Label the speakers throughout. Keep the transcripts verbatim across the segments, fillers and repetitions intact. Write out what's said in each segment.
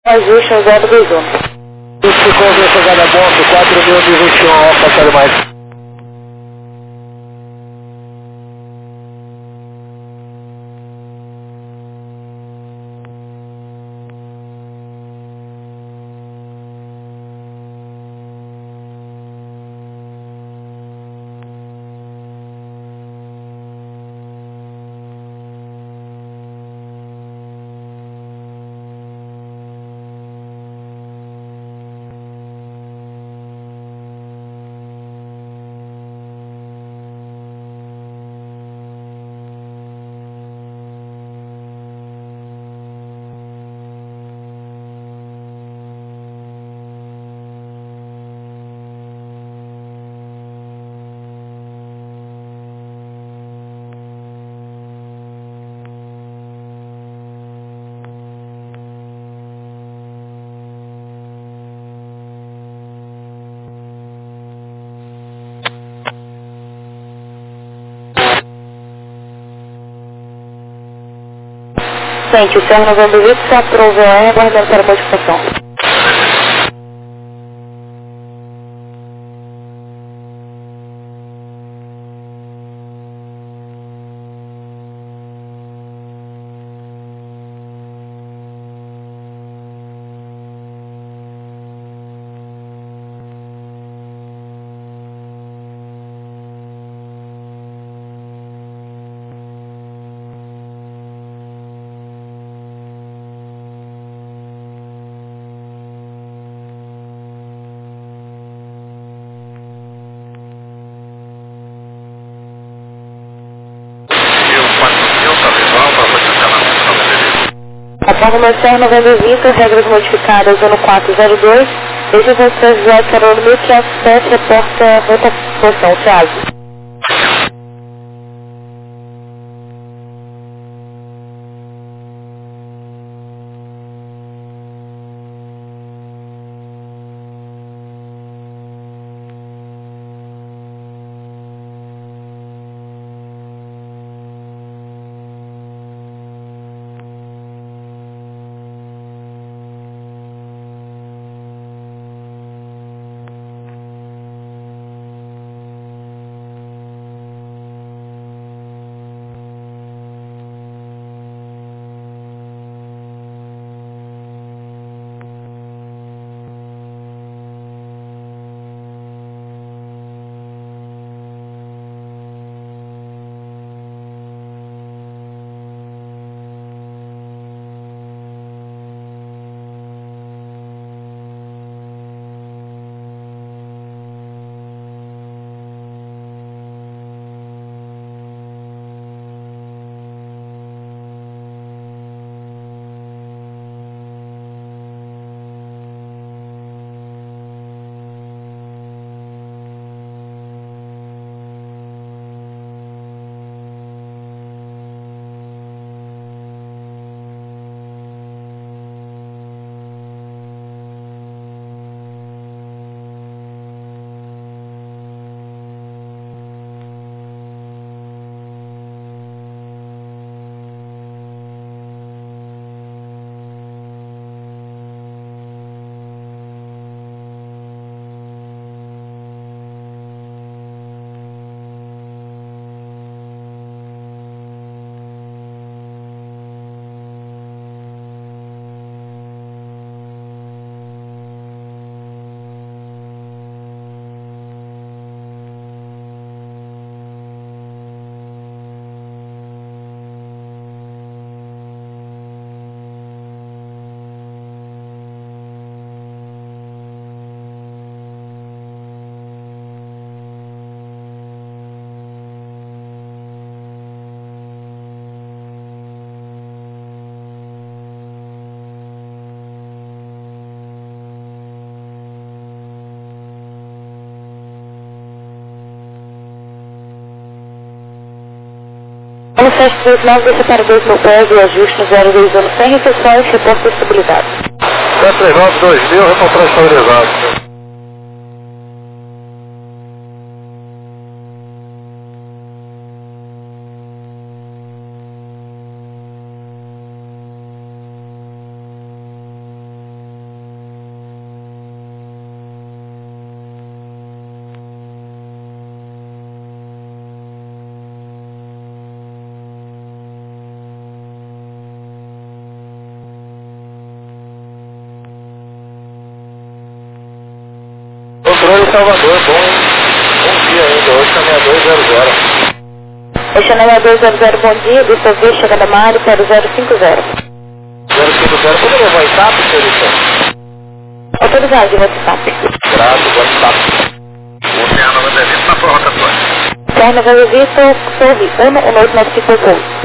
Speaker 1: Ajuste zero dois um.
Speaker 2: Isso, conversa Gada Moto, quatro mil e vinte e um, Alfa, quero mais.
Speaker 1: Sente, o senhor Novembro Vitor, Centro V O N, aguardando para a modificação. Aponta meu senhor Novembro Vitor, regras modificadas ano quatro zero dois, desde você José Carolo mil quinhentos e sete, reporta rotação, Thiago. Vamos sete três nove, deixa para dois mil pés e ajuste no zero dois um sem restrições, reporte estabilidade.
Speaker 2: sete três nove, dois mil, reportar estabilizado. Salvador, bom, hein? Bom dia ainda, hoje é meia dois zero zero.
Speaker 1: Este é meia dois zero zero, bom dia, do seu V, chegada Mário para o zero cinco zero.
Speaker 2: zero cinco zero, poderia levar WhatsApp, senhor Vicente?
Speaker 1: Autorizado de WhatsApp.
Speaker 2: Graças, WhatsApp. Você é a nova devida para a prova, Antônio.
Speaker 1: Terno Velozito, Sorri, uno, um oito nove cinco oito.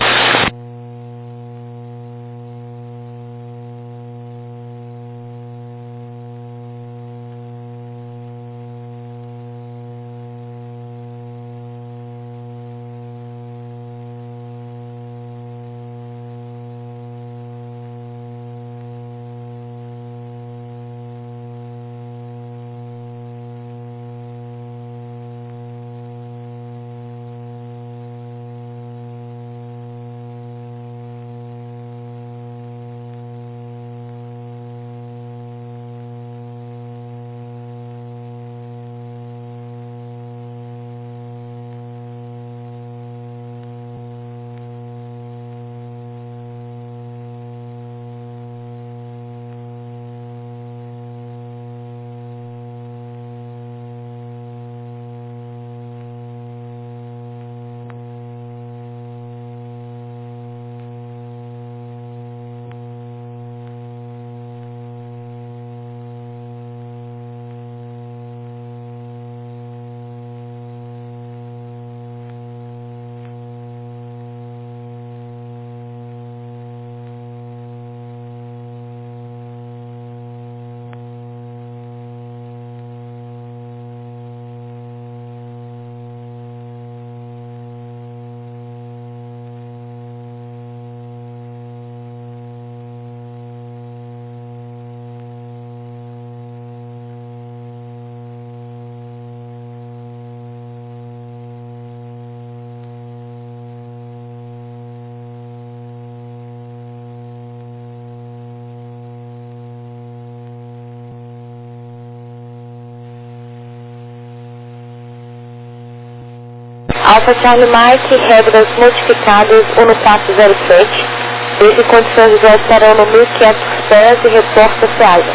Speaker 1: Alfa Charlie Mike, regras modificadas um quatro zero sete. Desde condições de estarão no mil e quinhentos pés e reporta Seasa.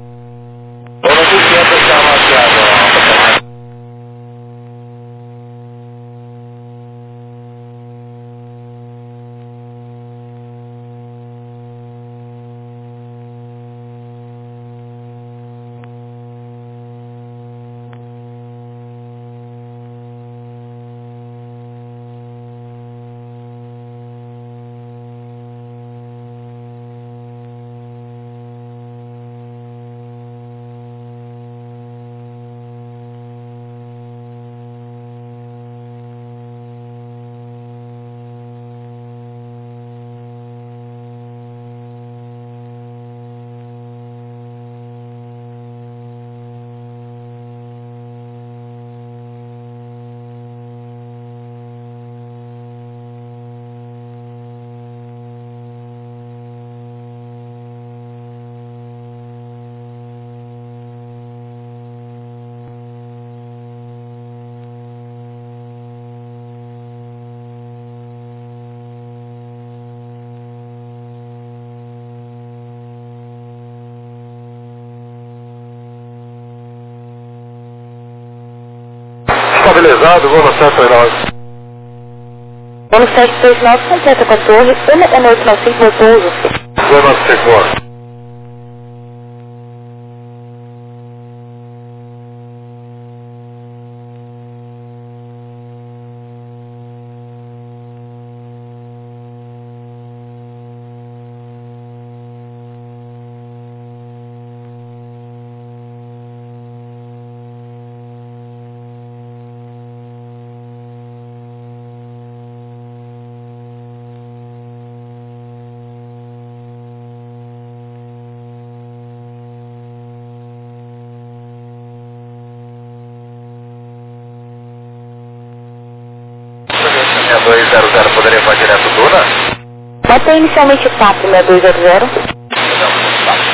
Speaker 2: Estou no mil e quinhentos já maquiado, Alfa. Estabilizado, vou no sete nove.
Speaker 1: Vou no sete seis nove, completa com a torre, um um oito nove cinco, meu pouso.
Speaker 2: dois nove cinco. dois zero zero, poderia ir direto Duna?
Speaker 1: Bota inicialmente o papo meia dois zero zero.
Speaker 2: Não, tá.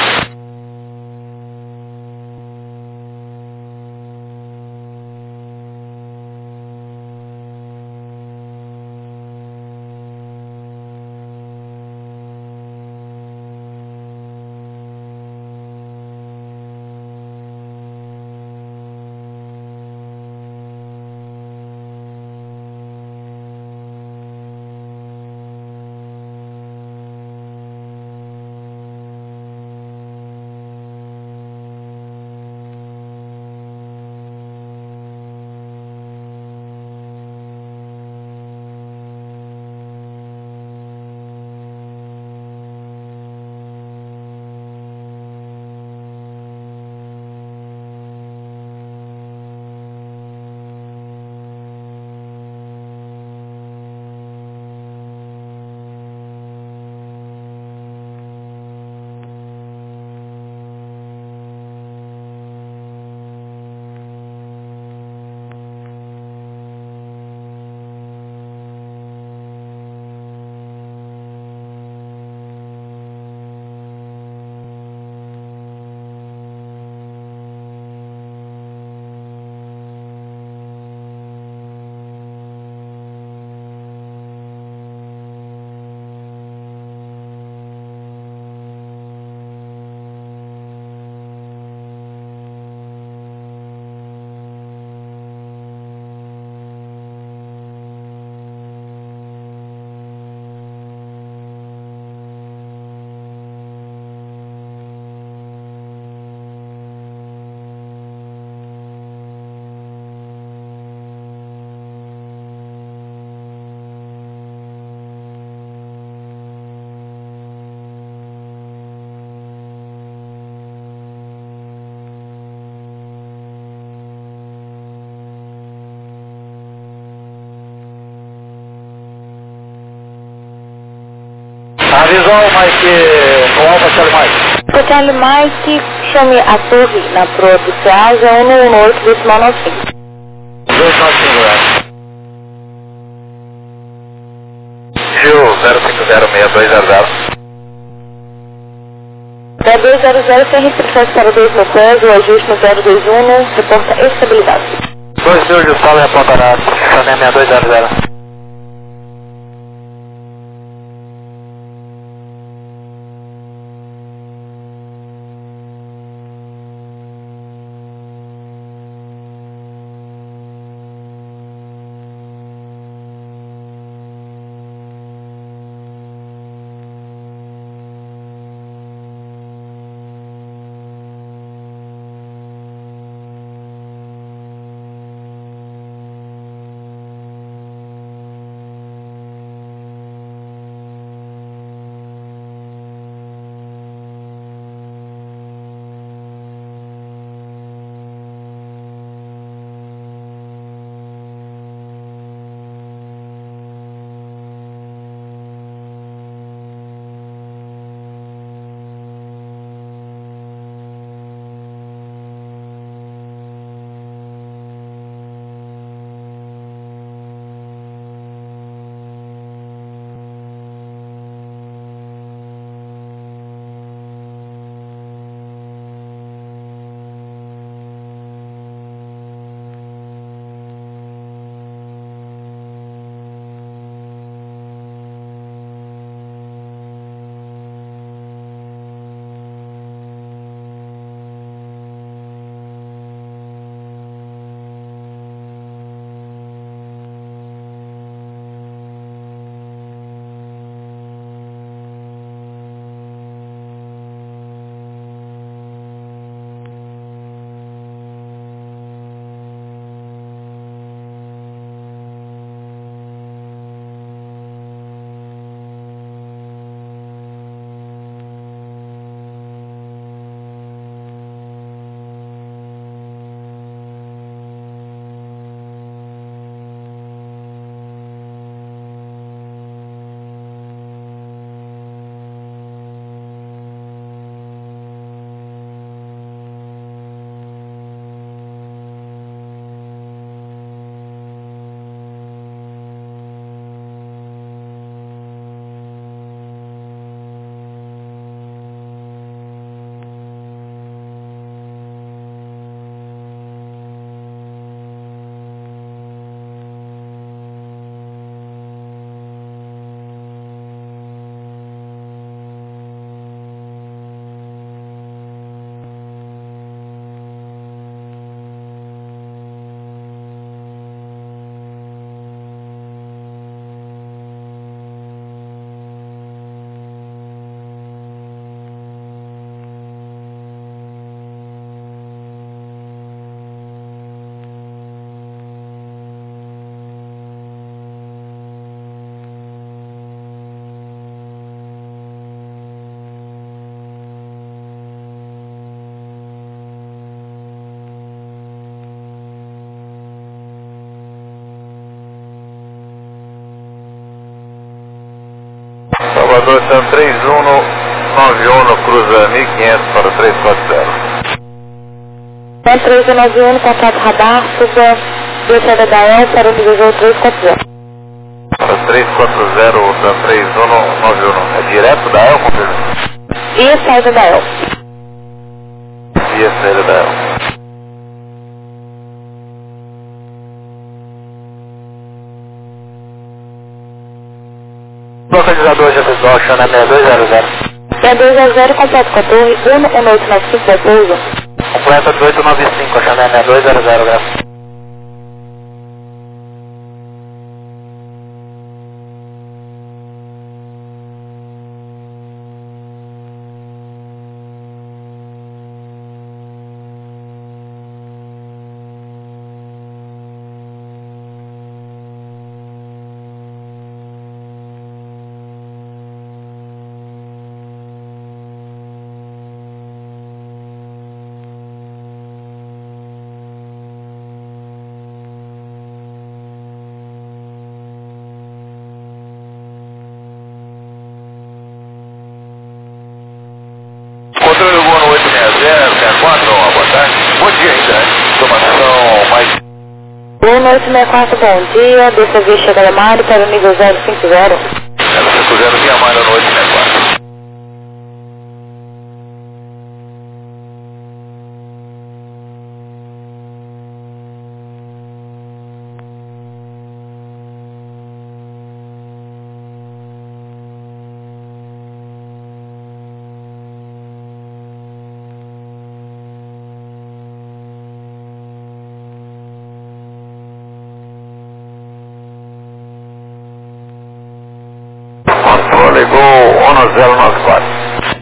Speaker 2: visual, Mike, no Alfa Charlie Mike.
Speaker 1: Alfa Charlie Mike, chame a torre na proa do Ceasa um um oito decimal nove cinco.
Speaker 2: dois nove cinco, né? Gil zero cinco zero seis dois zero zero.
Speaker 1: zero dois zero zero, sem restrições para dois mil pés, o ajuste no zero dois um, reporta estabilidade.
Speaker 2: dois mil de sala e apontará, Chané seis dois zero zero. Salvador, Sam três um nove um, cruza mil e quinhentos para três quatro zero.
Speaker 1: Sam três um nove um, contato radar, suba descida da E L para o nível três quatro zero.
Speaker 2: Para três quatro zero, Sam três um nove um. É direto da E L, confirma?
Speaker 1: E a saída da E L.
Speaker 2: E a saída da E L. Localizador de visual, Chané seis dois zero zero.
Speaker 1: seis dois zero zero, completo com a torre um um oito nove cinco da pouso.
Speaker 2: Completa dezoito nove cinco, Chané seis dois zero zero, graças. dia ainda, né? Informação mais...
Speaker 1: Boa noite, sessenta e quatro, bom dia. Dessa vez chegada Mário para o nível zero cinco zero.
Speaker 2: zero cinco zero, minha Mário, noite, sessenta e quatro. Controle Gol um zero nove quatro.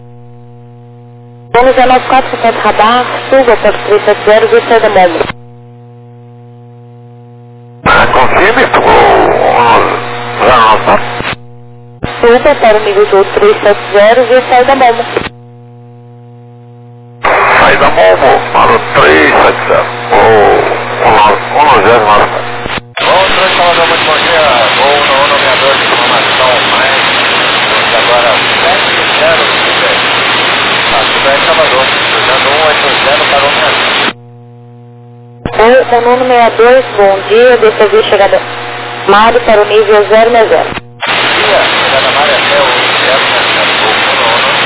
Speaker 1: um zero nove quatro, sessenta radar, suba para o três sete zero, vista da Momo.
Speaker 2: Confirme, Gol um zero nove quatro.
Speaker 1: Suba para o nível do três sete zero, vista da Momo.
Speaker 2: Sai da Momo para o três sete zero. Gol um zero nove quatro. Gol três Salvador, muito bom dia. Gol no nomeador de informação mais. Agora sete zero sete. Ah, tudo é Salvador. Usando um oito zero para o nomeador.
Speaker 1: Oi, o número sessenta e dois, bom dia. Dessa vez chegada Mário para o nível zero zero zero.
Speaker 2: Bom dia, chegada Mário até o zero zero zero. Gol no nomeador.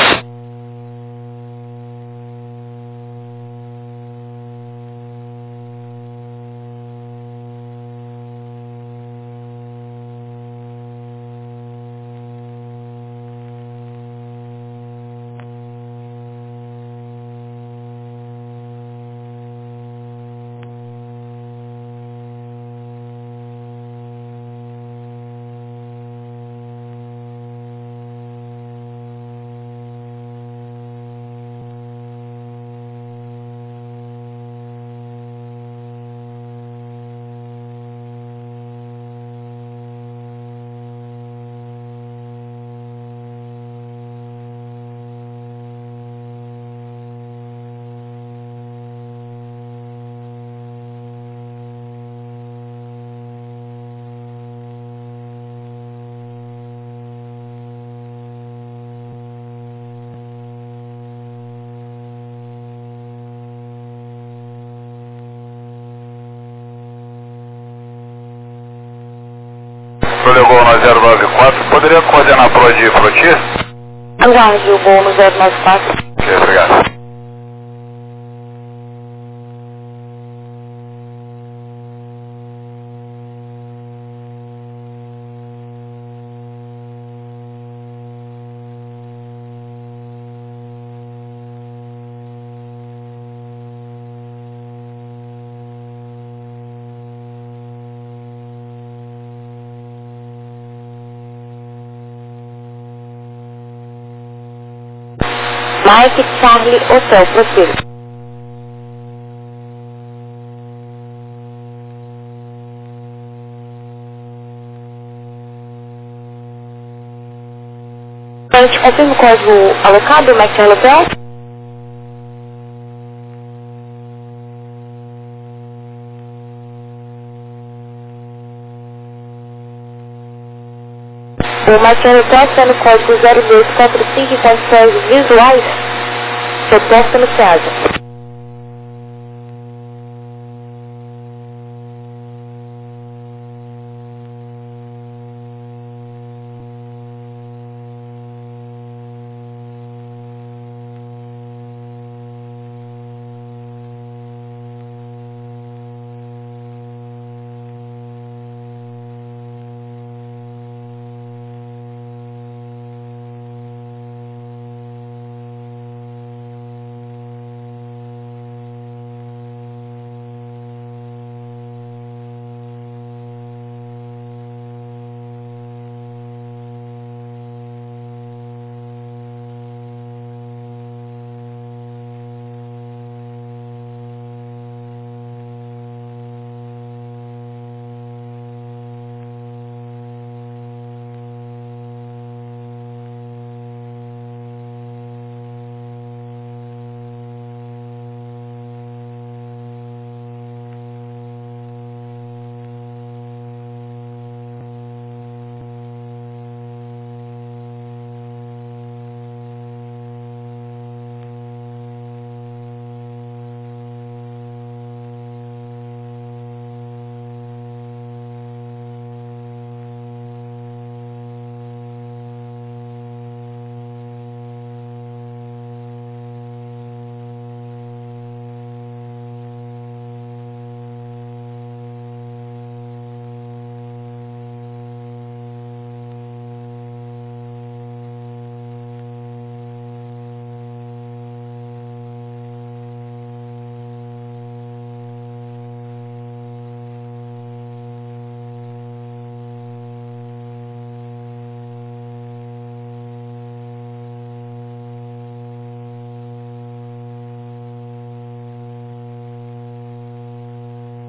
Speaker 2: Controle Gol no zero nove quatro. Poderia coordenar para onde ir, Fruti?
Speaker 1: Aguarde o gol no zero nove quatro.
Speaker 2: Ok, obrigado.
Speaker 1: Mike Charlie Hotel, prossiga. A gente confirma o código alocado, Mike Charlie Hotel? O Mike Charlie Hotel está no código zero dois quatro cinco, condições visuais, proposta no SEASA.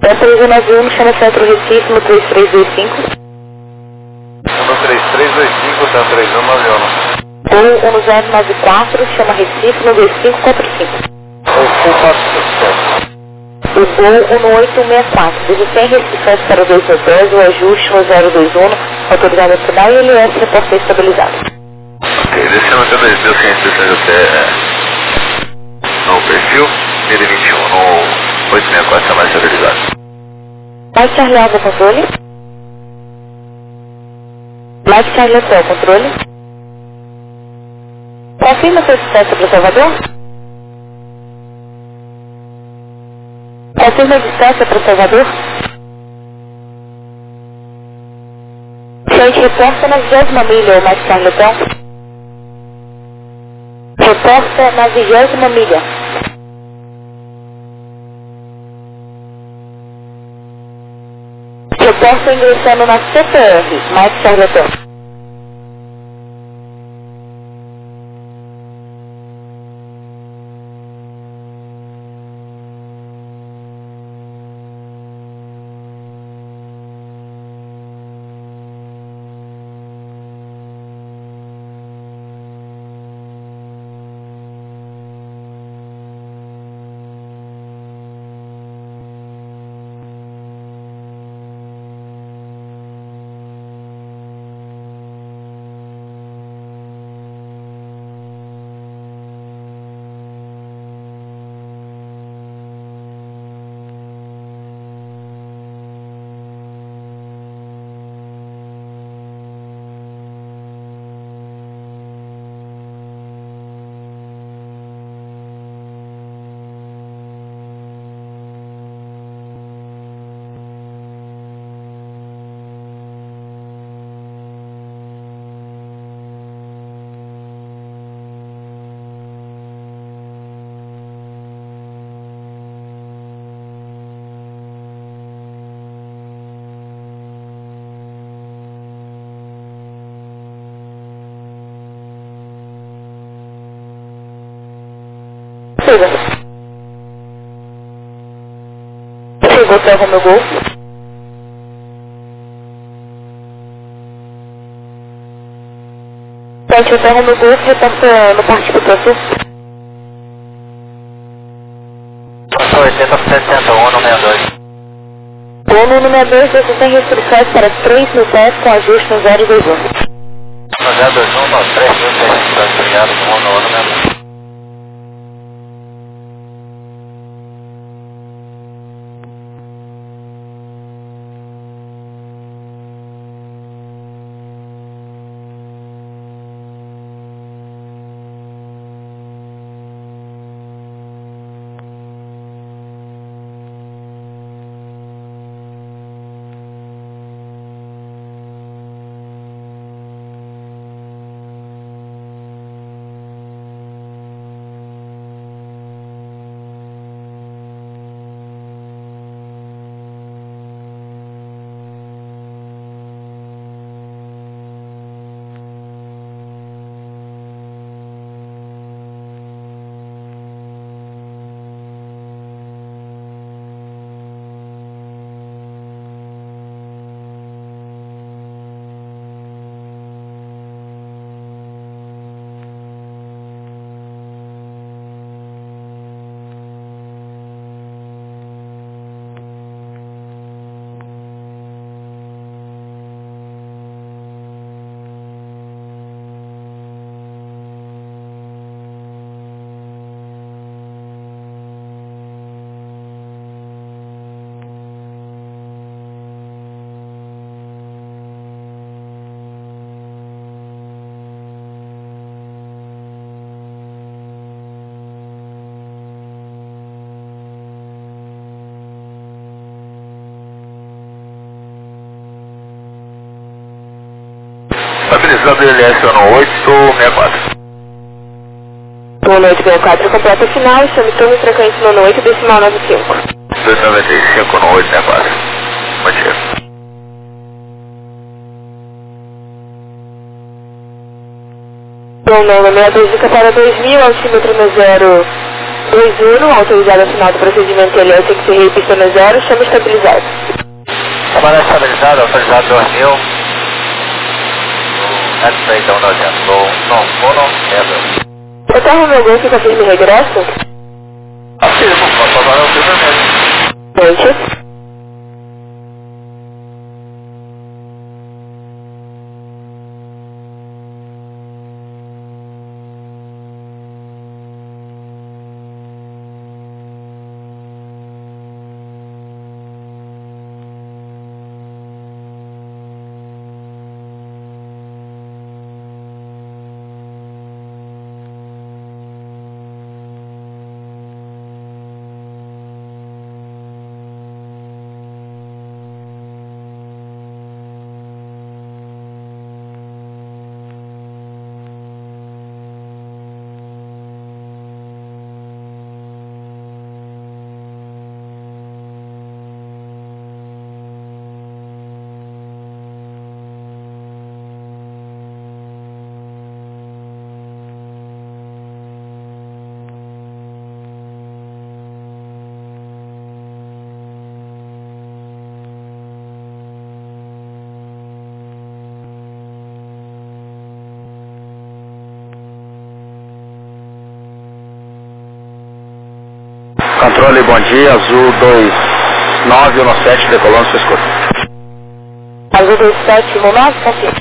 Speaker 1: É três um nove um, chama Centro Recife no três três dois cinco.
Speaker 2: No três três dois cinco, tá três um nove um.
Speaker 1: Ou um zero nove quatro, chama Recife no dois cinco quatro cinco. O Gol um oito seis quatro. Desde sem restrições para dois hotéis, o ajuste no zero dois um, autorizado a final e ele é reporte estabilizado.
Speaker 2: Ok, descendo até dois mil cento e sessenta até no perfil, mil e vinte e um no oito seis quatro, está mais estabilizado.
Speaker 1: Mike Charlie Alva, controle. Mike Charlie Hotel, controle. Confirma sua distância para o Salvador? Confirma a distância para o Salvador? Gente, reporta na vigésima milha, o Mike Charlie Hotel. Reporta na vigésima milha. Reporta ingressando na C P R, Mike Charlie Hotel. Chega. Chegou até o Romeo Golf. Gente, até o Romeo Golf, reporta no Parque do Sul.
Speaker 2: oitenta por setenta, ONU sessenta e dois.
Speaker 1: ONU sessenta e dois, você tem restrições para três mil pés com ajuste no zero dois um.
Speaker 2: No zero dois um, não, três mil pés, obrigado, no ONU sessenta e dois. Estabilizando ele S no oito seis quatro.
Speaker 1: ONU oito seis quatro, completa final, chame turno frequência no ONU oito, decimal nove cinco.
Speaker 2: dois noventa e cinco no oito seis quatro. Mantido.
Speaker 1: ONU sessenta e dois, para dois mil, altímetro no zero dois um, autorizado ao final do procedimento L S X R pista no zero, chama estabilizado.
Speaker 2: Trabalho estabilizado, autorizado dois mil. X-Ray então nojento. Vou, não, vou não, é.
Speaker 1: Eu tenho meu golfe com a firme regresso?
Speaker 2: Afirmo, posso agora o fio vermelho.
Speaker 1: Noite.
Speaker 2: Controle, bom dia, azul dois nove um sete, decolando, sua escuta.
Speaker 1: Azul dois sete um nove, confirma.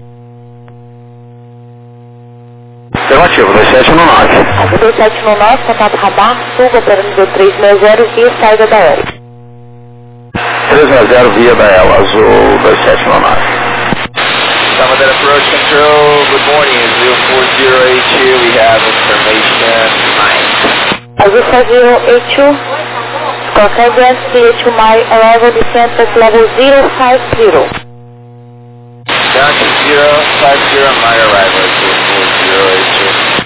Speaker 2: Afirmativo, dois sete um nove.
Speaker 1: Azul dois sete um nove, contato radar, sul, operando do três seis zero, via saída da L.
Speaker 2: três seis zero, via da L, azul dois sete um nove.
Speaker 3: Commandant Approach Control, good morning, Azul four zero eight two, we have information nine.
Speaker 1: Azul four zero eight two, Scorpion C H my arrival descent at level zero five zero.
Speaker 3: Down to zero five zero, my arrival, Azul four zero eight two.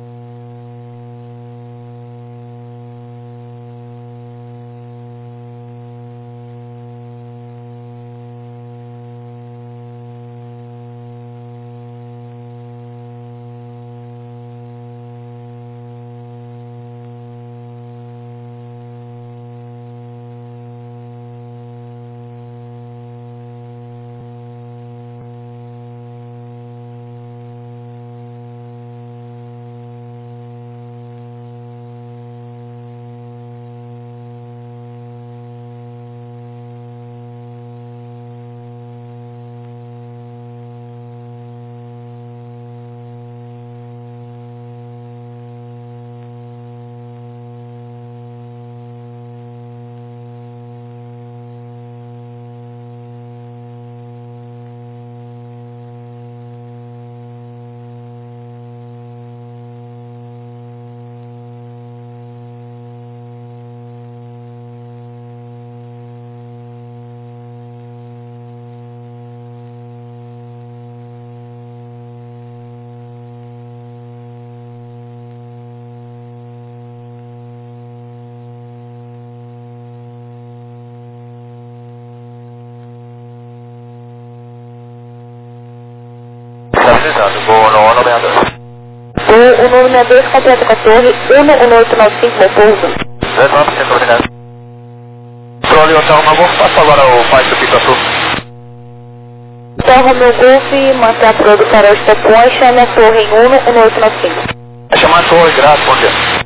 Speaker 2: Vou no nove dois.
Speaker 1: O número dois completa com a torre um um oito nove cinco, meu pouso.
Speaker 2: dois nove cinco, obrigado. Controle Hotel Romeu, faça agora o pai do Pikachu.
Speaker 1: Hotel Romeu Golf, mantém a produção para o stop point, chame a torre em um um oito nove cinco.
Speaker 2: É chamar a torre, graças, bom dia.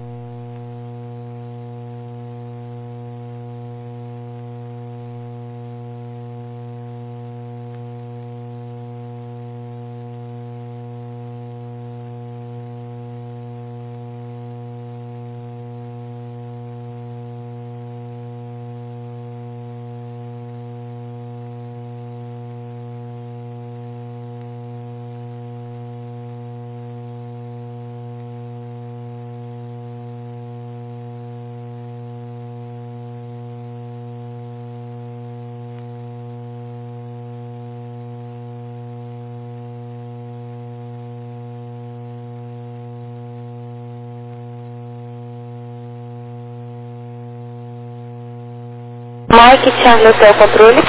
Speaker 1: Mike Charlie Hotel Controle.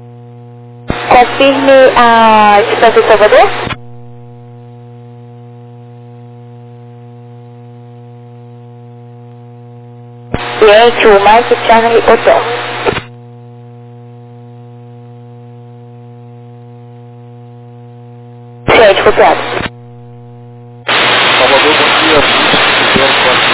Speaker 1: Confirme a distância de Salvador. Cliente, o Mike Charlie Hotel. Cliente, copiado.
Speaker 2: Salvador, bom dia. zero quatro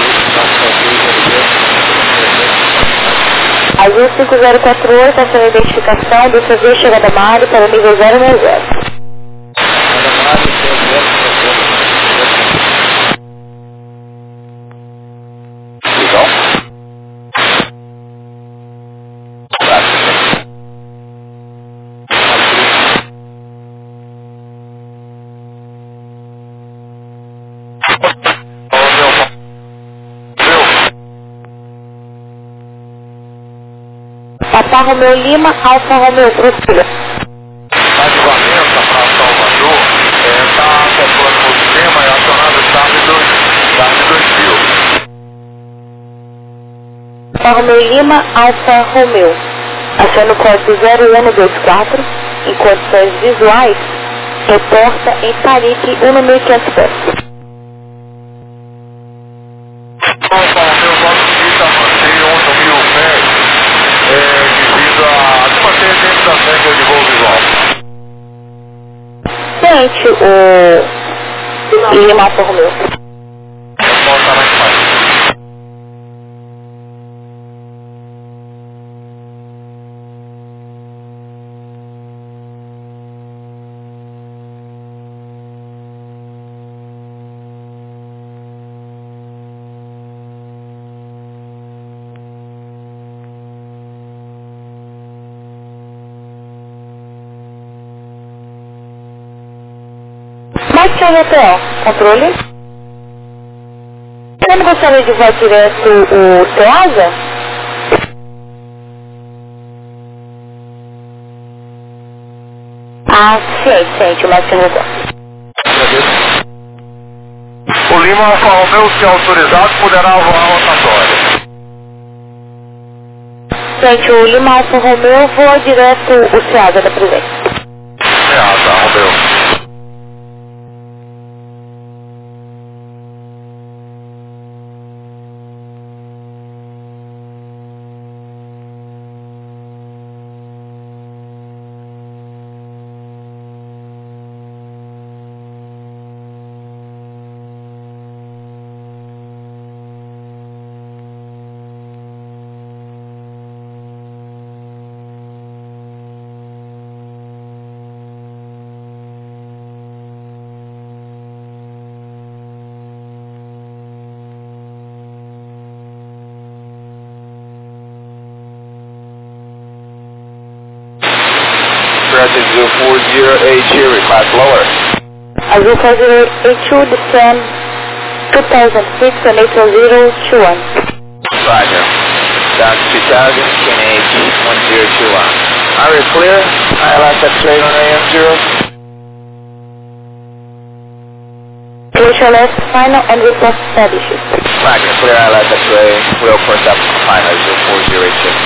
Speaker 2: oito,
Speaker 1: Azul cinco zero quatro oito, essa é a identificação do serviço chegada Mário para o nível zero zero zero.
Speaker 2: Legal?
Speaker 1: Papa Romeu Lima, Alfa Romeu, prossiga.
Speaker 2: Ativamento para Salvador, está calculando o sistema e acionado o SAP dois mil.
Speaker 1: Papa Romeu Lima, Alfa Romeu. Aciona o código zero um dois quatro, em condições visuais, reporta em Parique um mil e quinhentos pés.
Speaker 2: Alfa Romeu, vosso pista mantém onze mil pés, é, devido a se manter dentro da regra de voo visual.
Speaker 1: Gente, o Lima, Alfa Romeu.
Speaker 2: Eu posso estar mais fácil.
Speaker 1: Mike Charlie Hotel, controle. Você não gostaria de voar direto o Teasa? Ah, sim, gente, o Mike Charlie Hotel.
Speaker 2: O Lima Alfa Romeu, se autorizado, poderá voar a rotatória.
Speaker 1: Gente, o Lima Alfa Romeu voa direto o Teasa da presente.
Speaker 2: Teasa, Romeu. Azul four zero eight two, request lower.
Speaker 1: Azul four zero eight two, descend two thousand six and eight zero two one.
Speaker 3: Roger. Down two thousand, K N H one zero two one. Are we clear? I L S X-ray on A M zero.
Speaker 1: Clear left, final and report established.
Speaker 3: Roger. Clear I L S X-ray. We'll port up final Azul four zero eight two.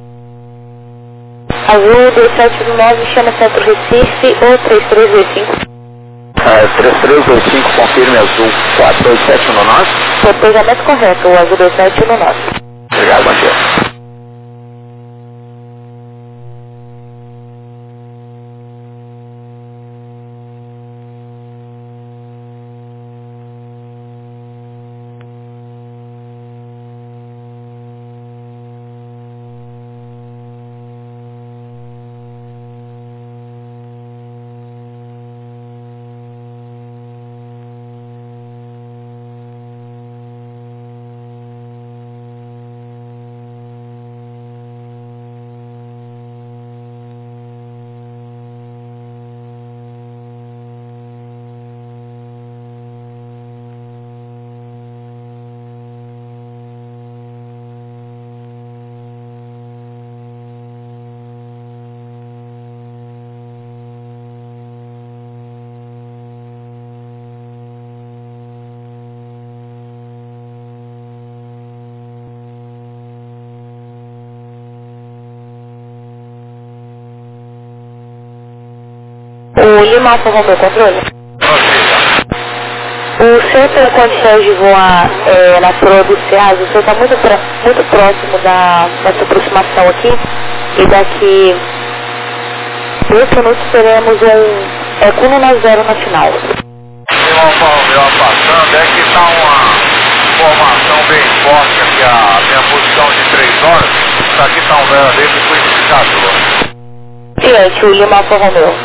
Speaker 1: Azul dois sete nove, chama Centro Recife ou três três dois cinco.
Speaker 3: É, três três dois cinco, confirme Azul quatro dois sete um nove.
Speaker 1: Despejamento correto, o Azul dois sete um nove.
Speaker 3: Obrigado, bom dia.
Speaker 1: O Lima Alfa Romeu, controle.
Speaker 2: Prossiga.
Speaker 1: O O senhor tem condições de voar é, na proa do Ceasa? O senhor está muito, muito próximo da nossa aproximação aqui e daqui dois minutos teremos um Ecuno na zero na final.
Speaker 2: Tem uma Palmeira passando, é que está uma formação bem forte aqui, a minha posição de três horas, isso aqui está um verdadeiro liquidificador.
Speaker 1: Ciente, o Lima Alfa Romeo.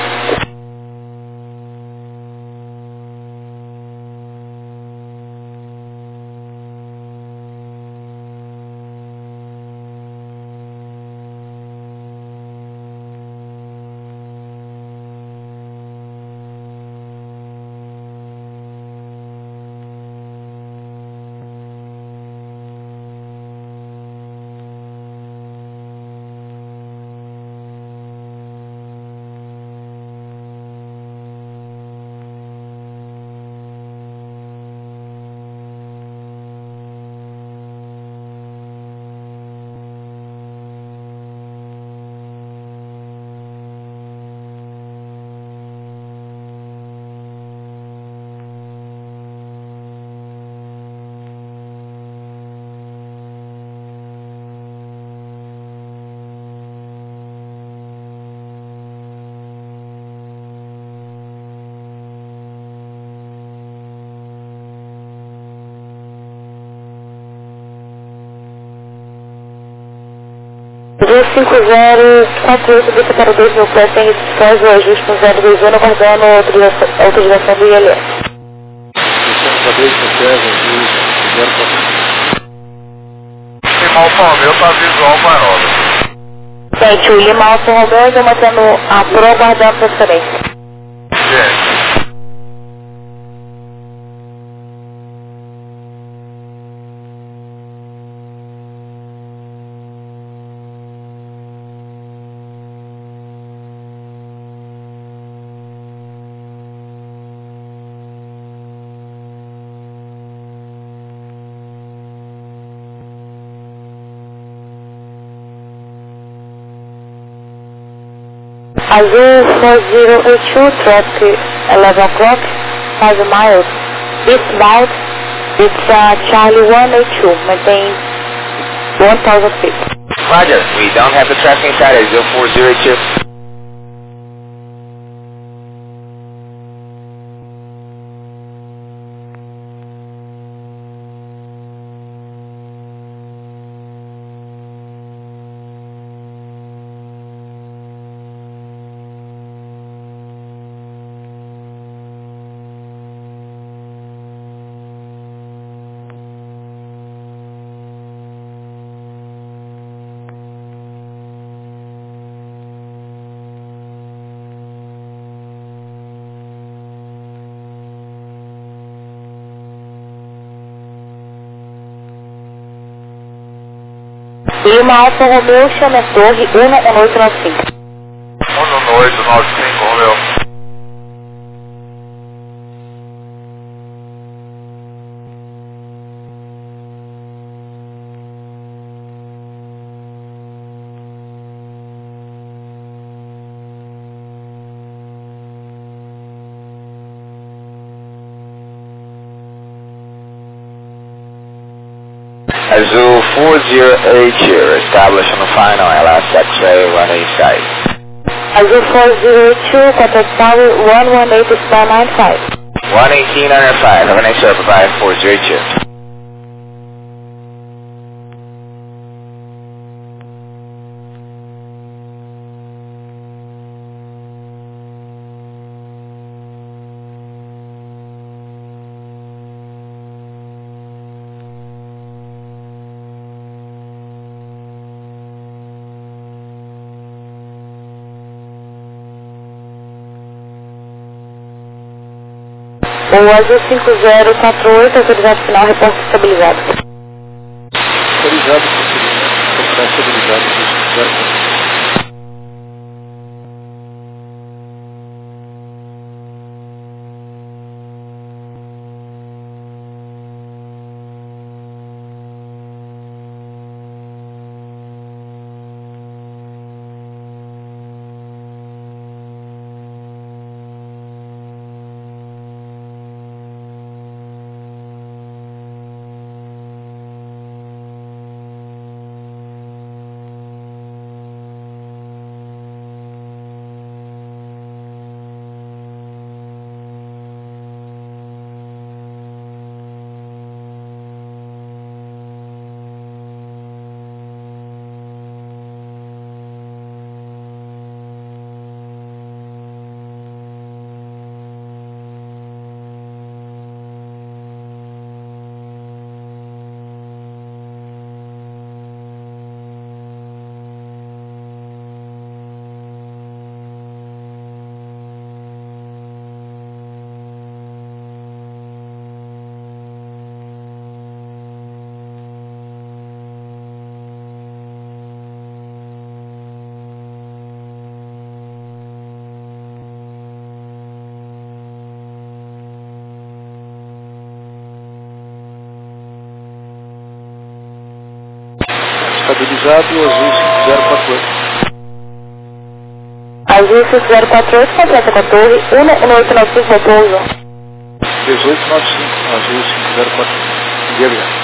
Speaker 1: dois cinco zero quatro oito, deixa para dois mil pés, tem faz o ajuste no zero dois um, aguardando a autorização, a autorização do I L S.
Speaker 3: Deixamos a dois mil pés, ajuste, zero quatro.
Speaker 2: Lima Alfa Romeo está visual para aeródromo.
Speaker 1: Gente, o Lima Alfa Romeo ainda mantendo a proa, aguardando a transferência.
Speaker 2: Gente.
Speaker 1: Azul four zero eight two, traffic eleven o'clock, five miles, eastbound, it's uh, Charlie one eight two, maintain one thousand feet.
Speaker 3: Roger, we don't have the traffic inside at zero four zero eight two.
Speaker 1: Lima Alfa Romeo, chama Torre um um oito nove cinco.
Speaker 2: um um oito nove cinco, Romeo.
Speaker 3: Azul four zero eight two, established on the final L S X-ray runway side.
Speaker 1: Azul four zero eight two, contact tower one one eight star nine five.
Speaker 3: one eighteen under five, have a nice service, bye, four zero eight two.
Speaker 1: O Azul cinco zero quatro oito, autorizado final, reporte estabilizado.
Speaker 3: Estabilizado, está estabilizado, zero quatro. estabilizado, Azul cinco zero quatro oito.
Speaker 1: Azul cinco zero quatro oito, completa com a torre, um oito nove cinco, vai pouso.
Speaker 3: dezoito noventa e cinco, Azul cinco zero quatro oito. Dia obrigado.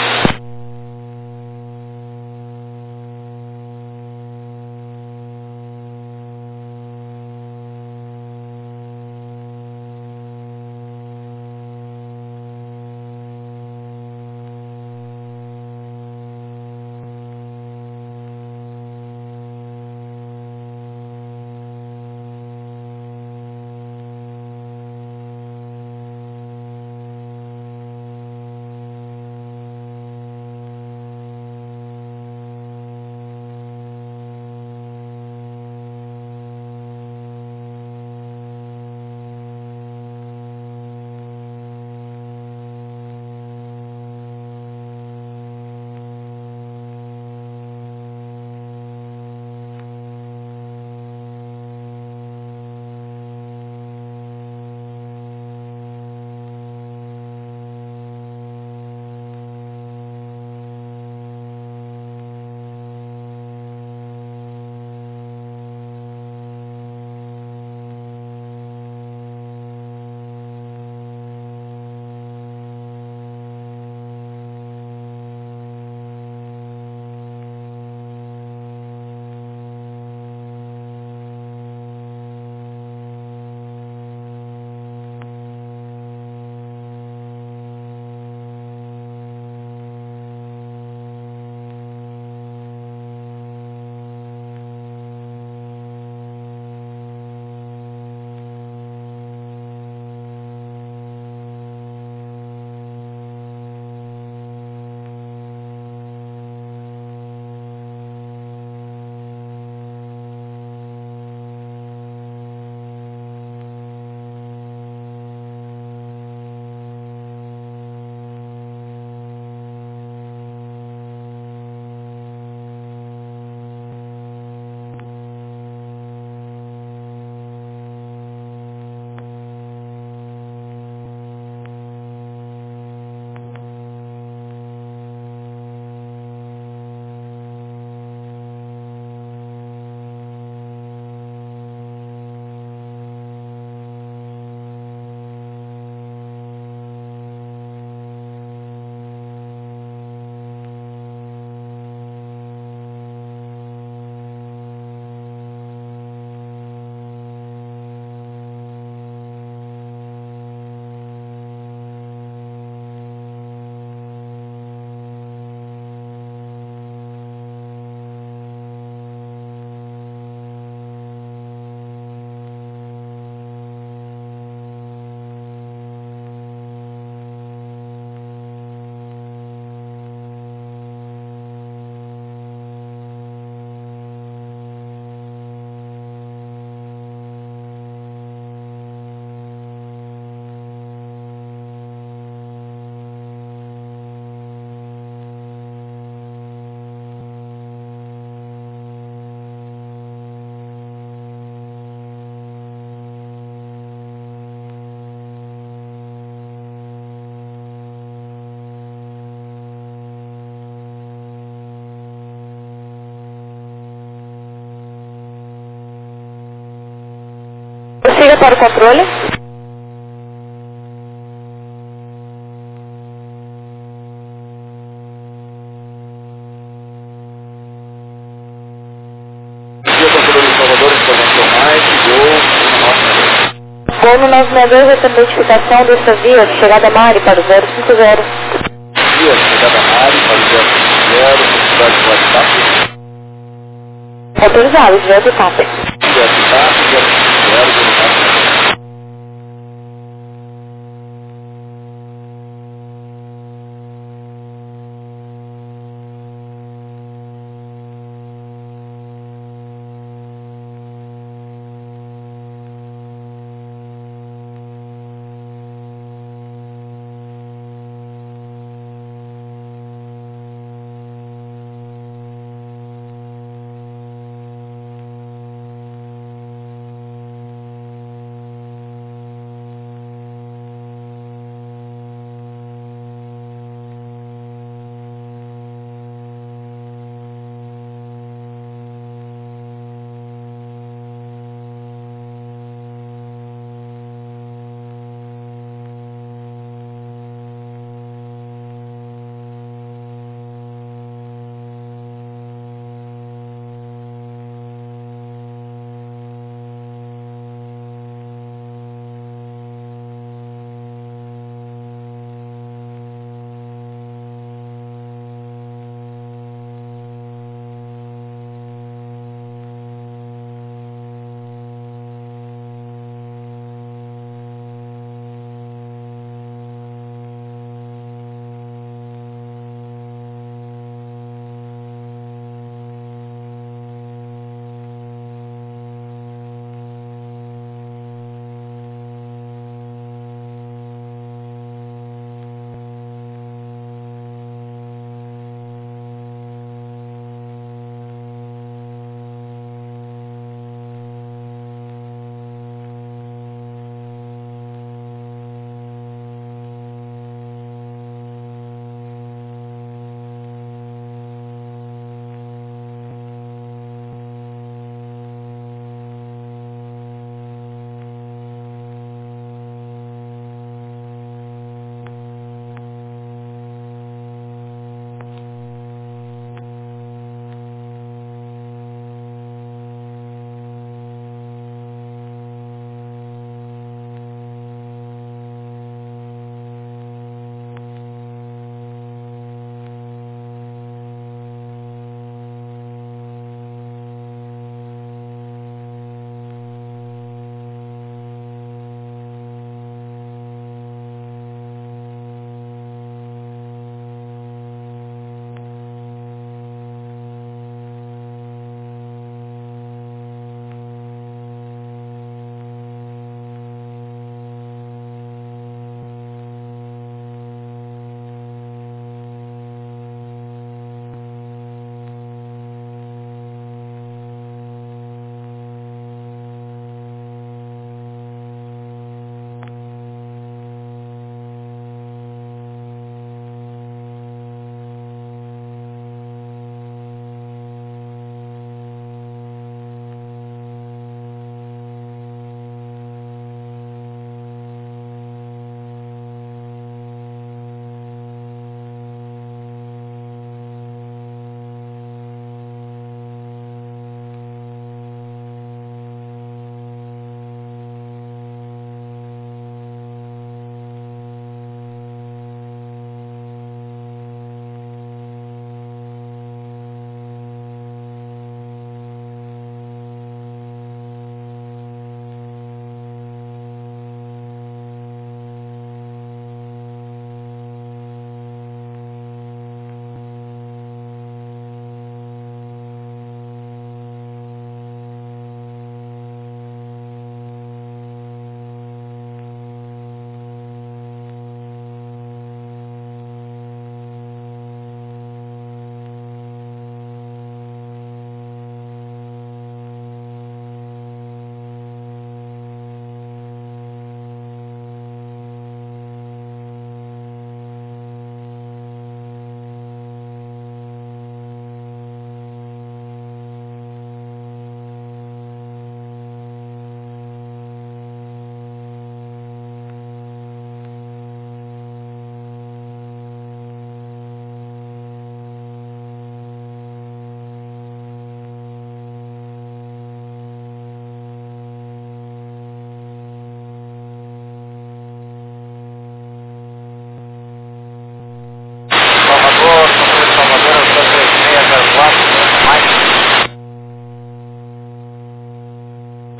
Speaker 1: Prossiga para o controle.
Speaker 3: Dia controle de Salvador, informação mais, gol,
Speaker 1: Gol no nove seis dois, essa identificação dessa via, chegada Mari para o zero cinco zero.
Speaker 3: dia, chegada Mari para o zero cinco zero, cidade de WhatsApp.
Speaker 1: Autorizado, zero de TAP.
Speaker 3: Dia de TAP, zero cinco zero, zero TAP.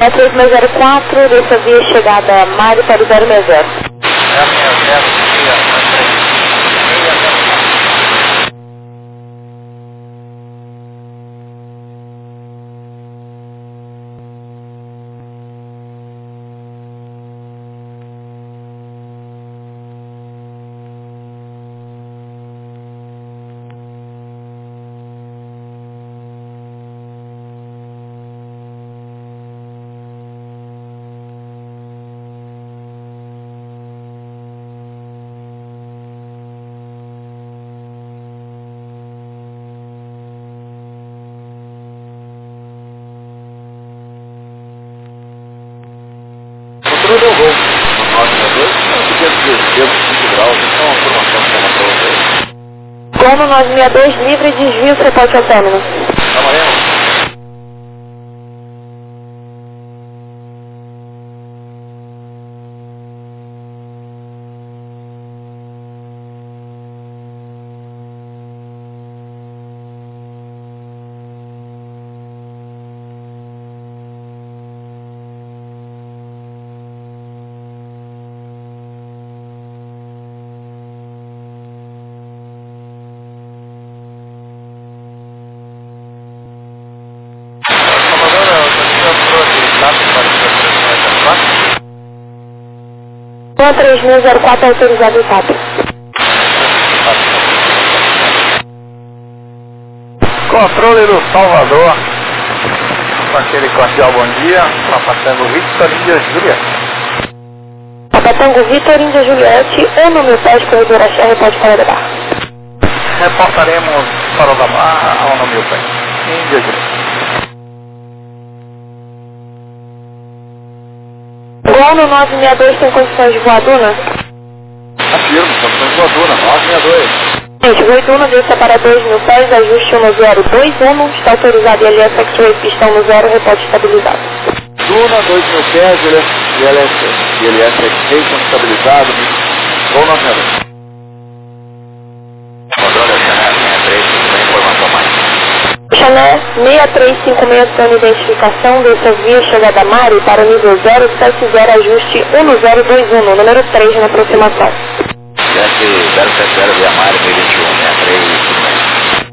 Speaker 1: três seis zero quatro, dessa via chegada a Mari para o zero seis zero.
Speaker 2: É a minha zero, três. Controle deu gol. No nove seis dois, duzentos desvio, cinco graus, então a formação que chama para vocês.
Speaker 1: Gol no nove seis dois, livre desvio, suporte ao término.
Speaker 2: Amarelo.
Speaker 1: um três seis zero quatro autorizado o TAP.
Speaker 2: Controle do Salvador, com aquele cordial bom dia, Papatango Victor Índia Juliette.
Speaker 1: Papatango Victor Índia Juliette, um no meu pé de corredor Axé, repórter para da Barra.
Speaker 2: Reportaremos para o da Barra ao no meu pé. Índia Juliette.
Speaker 1: Gol no nove seis dois, tem condições de voar Duna?
Speaker 2: Afirmo, condições de voar Duna, nove seis dois.
Speaker 1: Gente, voo Duna, desça para dois mil pés, ajuste um zero dois um, está autorizado I L S X-Ray, pistão no zero, reporte estabilizado.
Speaker 2: Duna, dois mil pés, I L S X-Ray, estabilizado, gol nove seis dois. Controle Chanel seis três, sem informação mais.
Speaker 1: Chanel seis três cinco seis, dando identificação, dessa via chegada a Mari para o nível zero sete zero, ajuste um zero dois um, número três na aproximação.
Speaker 2: zero sete zero, via Mari, vinte e um, seis três, tudo bem.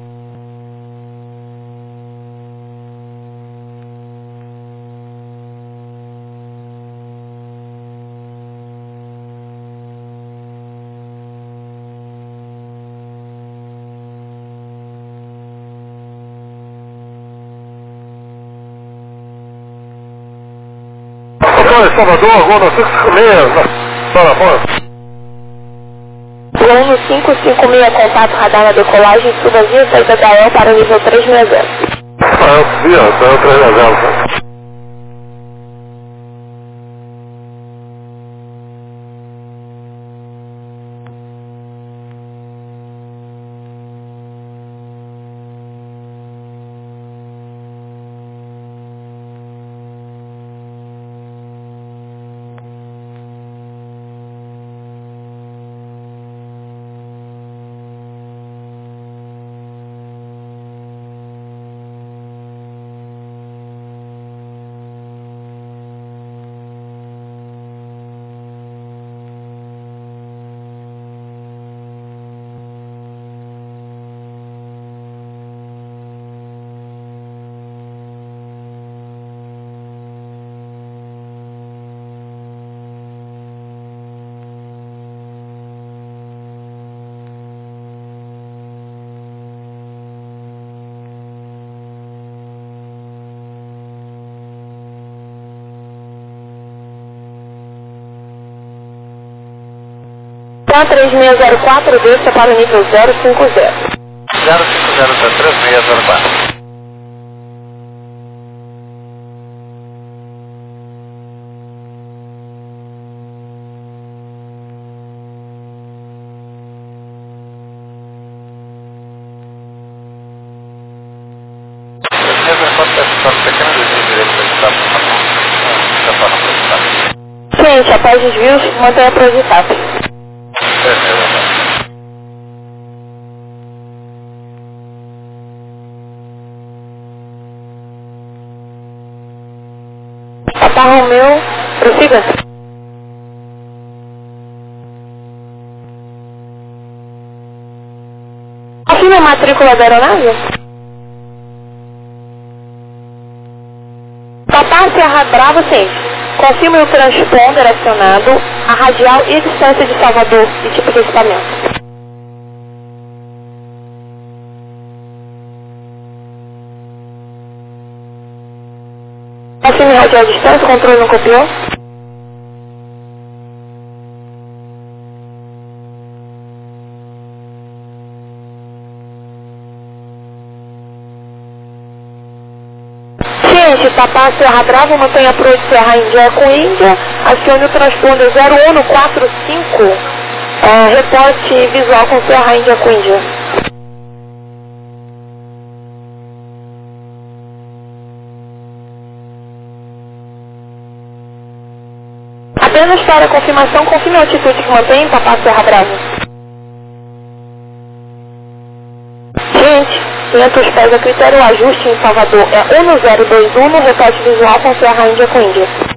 Speaker 2: Salvador, gol no cinco cinco seis, para fora.
Speaker 1: Gol no cinco cinco seis, contato radar na decolagem, suba via saída da E para o nível três seis zero.
Speaker 2: Ah, via, tá, três seis zero.
Speaker 1: três seis zero quatro, desça para o nível zero cinco zero.
Speaker 2: zero cinco zero, três seis zero quatro.
Speaker 1: Gente, após desvios, mantenha projetado. Alfa Romeo, prossiga. Confirma a matrícula da aeronave? Papá Serra Bravo, sim. Confirme o transponder acionado, a radial e a distância de Salvador e tipo de equipamento. Confirme radial e distância, controle não copiou. Gente, Papá Serra Bravo, mantenha approach Serra Índia com Índia, acione o transponder zero um no quatro cinco, é, reporte visual com Serra Índia com Índia. Apenas para confirmação, confirme a altitude que mantém, Papá Serra Bravo. Gente, quinhentos pés a critério, o ajuste em Salvador é um no zero dois um, no reporte visual com Serra Índia com Índia.